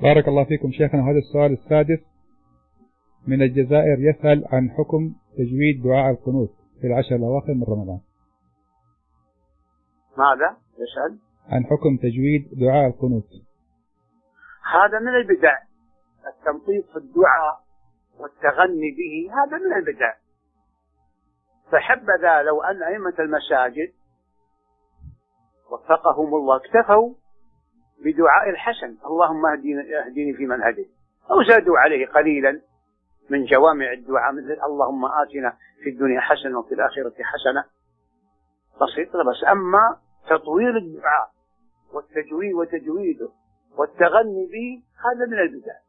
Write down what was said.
بارك الله فيكم شيخنا. هذا السؤال السادس من الجزائر، يسأل عن حكم تجويد دعاء القنوت في العشر الأواخر من رمضان. ماذا يسأل؟ عن حكم تجويد دعاء القنوت. هذا من البدع، التمطيط في الدعاء والتغني به هذا من البدع. فحبذا لو أن أئمة المساجد وفقهم الله اكتفوا بدعاء الحسن، اللهم اهدني فيمن هديت، أو زادوا عليه قليلا من جوامع الدعاء مثل اللهم آتنا في الدنيا حسنة وفي الآخرة حسنة، بسيط. بس أما تطوير الدعاء والتجويد وتجويده والتغني به هذا من البدع.